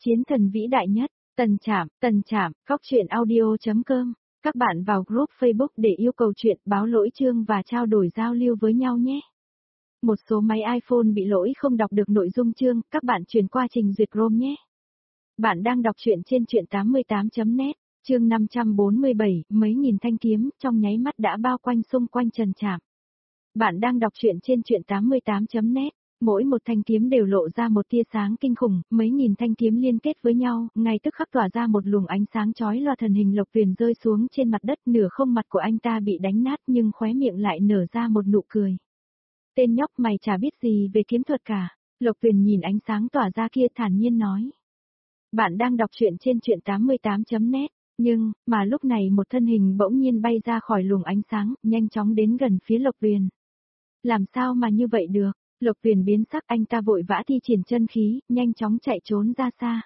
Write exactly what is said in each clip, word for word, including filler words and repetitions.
Chiến thần vĩ đại nhất, Tần Trạm, Tần Trạm, góc truyện audio.com. Các bạn vào group Facebook để yêu cầu chuyện, báo lỗi chương và trao đổi giao lưu với nhau nhé. Một số máy iPhone bị lỗi không đọc được nội dung chương, các bạn chuyển qua trình duyệt Chrome nhé. Bạn đang đọc truyện trên truyện tám mươi tám chấm net, chương năm trăm bốn mươi bảy, mấy nghìn thanh kiếm trong nháy mắt đã bao quanh xung quanh Tần Trạm. Bạn đang đọc truyện trên truyện tám mươi tám chấm net. Mỗi một thanh kiếm đều lộ ra một tia sáng kinh khủng, mấy nghìn thanh kiếm liên kết với nhau, ngay tức khắc tỏa ra một luồng ánh sáng chói lòa. Thần hình Lộc Tuyền rơi xuống trên mặt đất, nửa không mặt của anh ta bị đánh nát nhưng khóe miệng lại nở ra một nụ cười. Tên nhóc mày chả biết gì về kiếm thuật cả. Lộc Tuyền nhìn ánh sáng tỏa ra kia thản nhiên nói. Bạn đang đọc truyện trên truyện tám mươi tám chấm net, nhưng, mà lúc này một thân hình bỗng nhiên bay ra khỏi luồng ánh sáng, nhanh chóng đến gần phía Lộc Tuyền. Làm sao mà như vậy được? Lộc Tuyền biến sắc, anh ta vội vã thi triển chân khí, nhanh chóng chạy trốn ra xa.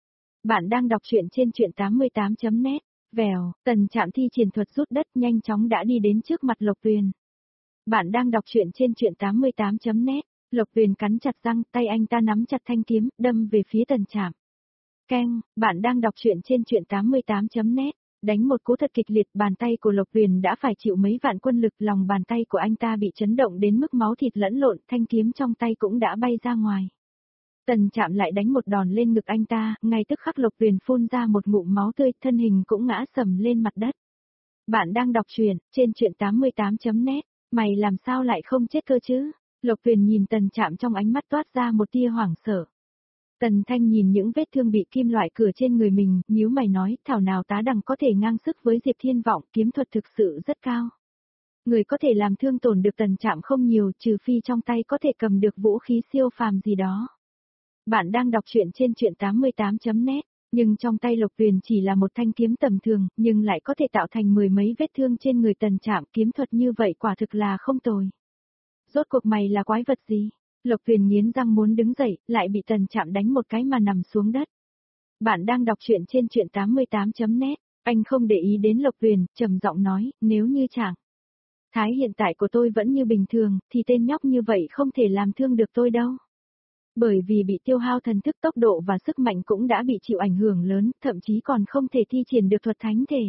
Bạn đang đọc truyện trên truyện tám mươi tám chấm net, vèo, Tần Trạm thi triển thuật rút đất nhanh chóng đã đi đến trước mặt Lộc Tuyền. Bạn đang đọc truyện trên truyện tám mươi tám chấm net, Lộc Tuyền cắn chặt răng, tay anh ta nắm chặt thanh kiếm, đâm về phía Tần Trạm. Keng, bạn đang đọc truyện trên truyện tám mươi tám chấm net. Đánh một cú thật kịch liệt, bàn tay của Lộc Tuyền đã phải chịu mấy vạn quân lực, lòng bàn tay của anh ta bị chấn động đến mức máu thịt lẫn lộn, thanh kiếm trong tay cũng đã bay ra ngoài. Tần Trạm lại đánh một đòn lên ngực anh ta, ngay tức khắc Lộc Tuyền phun ra một ngụm máu tươi, thân hình cũng ngã sầm lên mặt đất. Bạn đang đọc truyện trên truyện tám mươi tám chấm net, mày làm sao lại không chết cơ chứ? Lộc Tuyền nhìn Tần Trạm trong ánh mắt toát ra một tia hoảng sợ. Tần Thanh nhìn những vết thương bị kim loại cưa trên người mình, nhíu mày nói, thảo nào tá đằng có thể ngang sức với Diệp Thiên Vọng, kiếm thuật thực sự rất cao. Người có thể làm thương tổn được Tần Trạm không nhiều, trừ phi trong tay có thể cầm được vũ khí siêu phàm gì đó. Bạn đang đọc truyện trên truyện tám mươi tám chấm net, nhưng trong tay Lộc Tuyền chỉ là một thanh kiếm tầm thường, nhưng lại có thể tạo thành mười mấy vết thương trên người Tần Trạm, kiếm thuật như vậy quả thực là không tồi. Rốt cuộc mày là quái vật gì? Lộc Tuyền nghiến răng muốn đứng dậy, lại bị Tần Trạm đánh một cái mà nằm xuống đất. Bạn đang đọc truyện trên truyện tám mươi tám chấm net, anh không để ý đến Lộc Tuyền, trầm giọng nói, nếu như chẳng thái hiện tại của tôi vẫn như bình thường, thì tên nhóc như vậy không thể làm thương được tôi đâu. Bởi vì bị tiêu hao thần thức, tốc độ và sức mạnh cũng đã bị chịu ảnh hưởng lớn, thậm chí còn không thể thi triển được thuật thánh thể.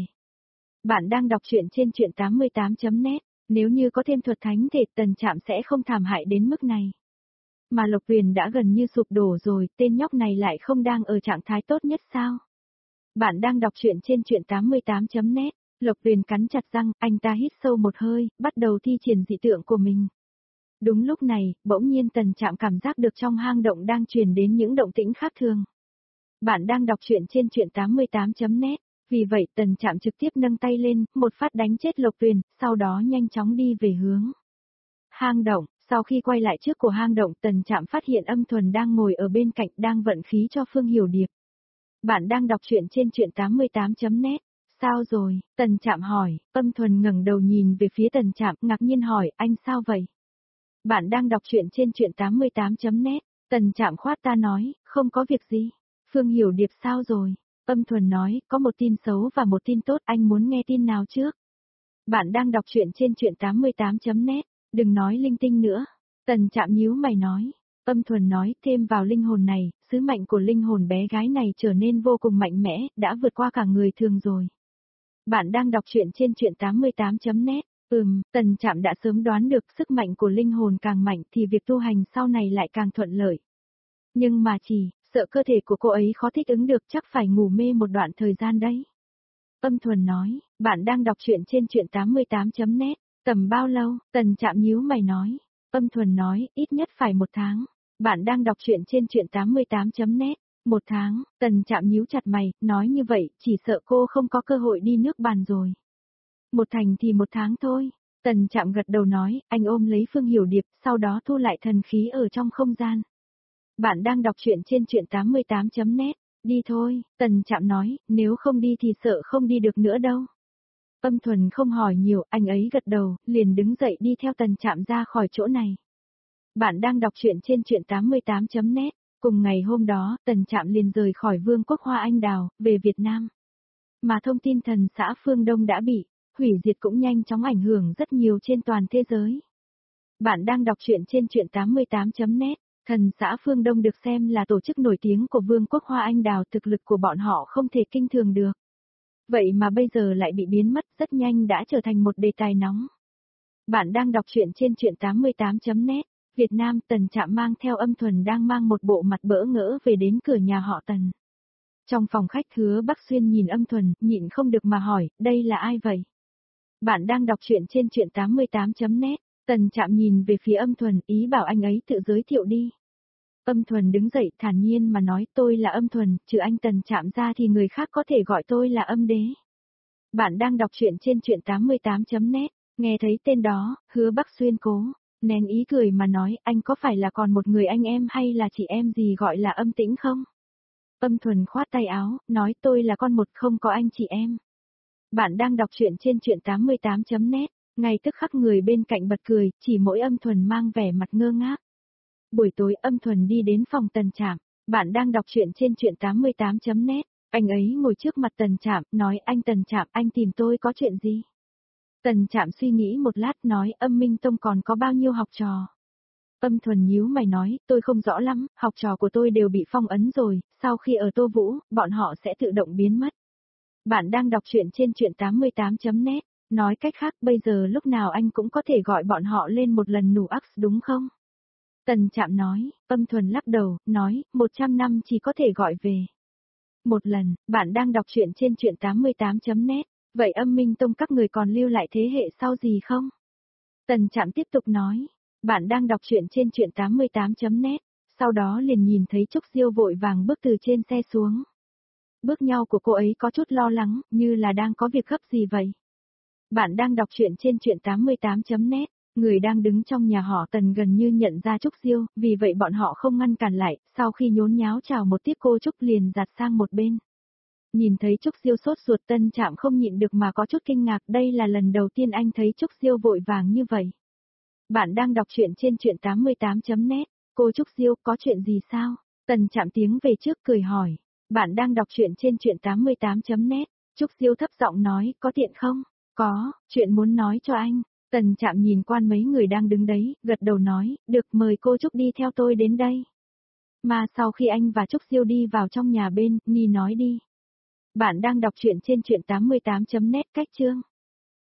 Bạn đang đọc truyện trên truyện tám mươi tám chấm net, nếu như có thêm thuật thánh thể, Tần Trạm sẽ không thảm hại đến mức này. Mà Lộc Tuyền đã gần như sụp đổ rồi, tên nhóc này lại không đang ở trạng thái tốt nhất sao? Bạn đang đọc truyện trên truyện tám mươi tám chấm net, Lộc Tuyền cắn chặt răng, anh ta hít sâu một hơi, bắt đầu thi triển dị tượng của mình. Đúng lúc này, bỗng nhiên Tần Trạm cảm giác được trong hang động đang truyền đến những động tĩnh khác thường. Bạn đang đọc truyện trên truyện tám mươi tám chấm net, vì vậy Tần Trạm trực tiếp nâng tay lên, một phát đánh chết Lộc Tuyền, sau đó nhanh chóng đi về hướng hang động. Sau khi quay lại trước của hang động, Tần Trạm phát hiện Âm Thuần đang ngồi ở bên cạnh, đang vận khí cho Phương Hiểu Điệp. Bạn đang đọc truyện trên truyện tám mươi tám chấm net. Sao rồi? Tần Trạm hỏi. Âm Thuần ngẩng đầu nhìn về phía Tần Trạm, ngạc nhiên hỏi, anh sao vậy? Bạn đang đọc truyện trên truyện tám mươi tám chấm net. Tần Trạm khoát ta nói, không có việc gì. Phương Hiểu Điệp sao rồi? Âm Thuần nói, có một tin xấu và một tin tốt, anh muốn nghe tin nào trước? Bạn đang đọc truyện trên truyện tám mươi tám chấm net. Đừng nói linh tinh nữa. Tần Trạm nhíu mày nói. Âm Thuần nói, thêm vào linh hồn này, sứ mệnh của linh hồn bé gái này trở nên vô cùng mạnh mẽ, đã vượt qua cả người thường rồi. Bạn đang đọc truyện trên truyện tám mươi tám chấm net. Ừm, Tần Trạm đã sớm đoán được sức mạnh của linh hồn càng mạnh thì việc tu hành sau này lại càng thuận lợi. Nhưng mà chỉ, sợ cơ thể của cô ấy khó thích ứng được, chắc phải ngủ mê một đoạn thời gian đấy. Âm Thuần nói, bạn đang đọc truyện trên truyện tám mươi tám chấm net. Tầm bao lâu? Tần Trạm nhíu mày nói. Âm Thuần nói, ít nhất phải một tháng. Bạn đang đọc truyện trên truyện tám mươi tám chấm net. Một tháng, Tần Trạm nhíu chặt mày, nói như vậy, chỉ sợ cô không có cơ hội đi nước bàn rồi. Một thành thì một tháng thôi. Tần Trạm gật đầu nói, anh ôm lấy Phương Hiểu Điệp, sau đó thu lại thần khí ở trong không gian. Bạn đang đọc truyện trên truyện tám mươi tám chấm net. Đi thôi, Tần Trạm nói, nếu không đi thì sợ không đi được nữa đâu. Âm Thuần không hỏi nhiều, anh ấy gật đầu, liền đứng dậy đi theo Tần Trạm ra khỏi chỗ này. Bạn đang đọc truyện trên truyện tám mươi tám chấm net. Cùng ngày hôm đó, Tần Trạm liền rời khỏi Vương quốc Hoa Anh Đào, về Việt Nam. Mà thông tin thần xã Phương Đông đã bị hủy diệt cũng nhanh chóng ảnh hưởng rất nhiều trên toàn thế giới. Bạn đang đọc truyện trên truyện tám mươi tám chấm net. Thần xã Phương Đông được xem là tổ chức nổi tiếng của Vương quốc Hoa Anh Đào, thực lực của bọn họ không thể kinh thường được. Vậy mà bây giờ lại bị biến mất, rất nhanh đã trở thành một đề tài nóng. Bạn đang đọc truyện trên truyện tám mươi tám chấm net, Việt Nam. Tần Trạm mang theo Âm Thuần đang mang một bộ mặt bỡ ngỡ về đến cửa nhà họ Tần. Trong phòng khách, Hứa Bắc Xuyên nhìn Âm Thuần, nhịn không được mà hỏi, đây là ai vậy? Bạn đang đọc truyện trên truyện tám mươi tám chấm net, Tần Trạm nhìn về phía Âm Thuần, ý bảo anh ấy tự giới thiệu đi. Âm Thuần đứng dậy, thản nhiên mà nói, tôi là Âm Thuần, trừ anh Tần Trạm ra thì người khác có thể gọi tôi là Âm Đế. Bạn đang đọc truyện trên truyện tám mươi tám chấm net, nghe thấy tên đó, Hứa Bắc Xuyên cố nén ý cười mà nói, anh có phải là còn một người anh em hay là chị em gì gọi là Âm Tĩnh không? Âm Thuần khoát tay áo, nói tôi là con một, không có anh chị em. Bạn đang đọc truyện trên truyện tám mươi tám chấm net, ngay tức khắc người bên cạnh bật cười, chỉ mỗi Âm Thuần mang vẻ mặt ngơ ngác. Buổi tối, Âm Thuần đi đến phòng Tần Trạm. Bạn đang đọc truyện trên truyện tám mươi tám chấm net, anh ấy ngồi trước mặt Tần Trạm, nói, anh Tần Trạm, anh tìm tôi có chuyện gì? Tần Trạm suy nghĩ một lát, nói, Âm Minh Tông còn có bao nhiêu học trò? Âm Thuần nhíu mày nói, tôi không rõ lắm, học trò của tôi đều bị phong ấn rồi, sau khi ở Tô Vũ, bọn họ sẽ tự động biến mất. Bạn đang đọc truyện trên truyện tám mươi tám chấm net, nói cách khác bây giờ lúc nào anh cũng có thể gọi bọn họ lên một lần nủ aks đúng không? Tần Trạm nói. Âm Thuần lắc đầu, nói, một trăm năm chỉ có thể gọi về một lần. Bạn đang đọc truyện trên truyện tám mươi tám chấm net, vậy Âm Minh Tông các người còn lưu lại thế hệ sau gì không? Tần Trạm tiếp tục nói. Bạn đang đọc truyện trên truyện tám mươi tám chấm net, sau đó liền nhìn thấy Trúc Diêu vội vàng bước từ trên xe xuống. Bước nhau của cô ấy có chút lo lắng, như là đang có việc gấp gì vậy. Bạn đang đọc truyện trên truyện tám mươi tám chấm net, người đang đứng trong nhà họ Tần gần như nhận ra Trúc Diêu, vì vậy bọn họ không ngăn cản lại, sau khi nhốn nháo chào một tiếp cô Trúc liền giặt sang một bên. Nhìn thấy Trúc Diêu sốt ruột, Tân Trạm không nhịn được mà có chút kinh ngạc, đây là lần đầu tiên anh thấy Trúc Diêu vội vàng như vậy. Bạn đang đọc truyện trên truyện tám mươi tám chấm net, cô Trúc Diêu có chuyện gì sao? Tần Trạm tiến về trước cười hỏi. Bạn đang đọc truyện trên truyện tám mươi tám chấm net, Trúc Diêu thấp giọng nói, có tiện không? Có, chuyện muốn nói cho anh. Tần Trạm nhìn quan mấy người đang đứng đấy, gật đầu nói, được, mời cô Trúc đi theo tôi đến đây. Mà sau khi anh và Trúc Diêu đi vào trong nhà bên, Nhi nói đi. Bạn đang đọc truyện trên truyện tám mươi tám chấm net, cách chương.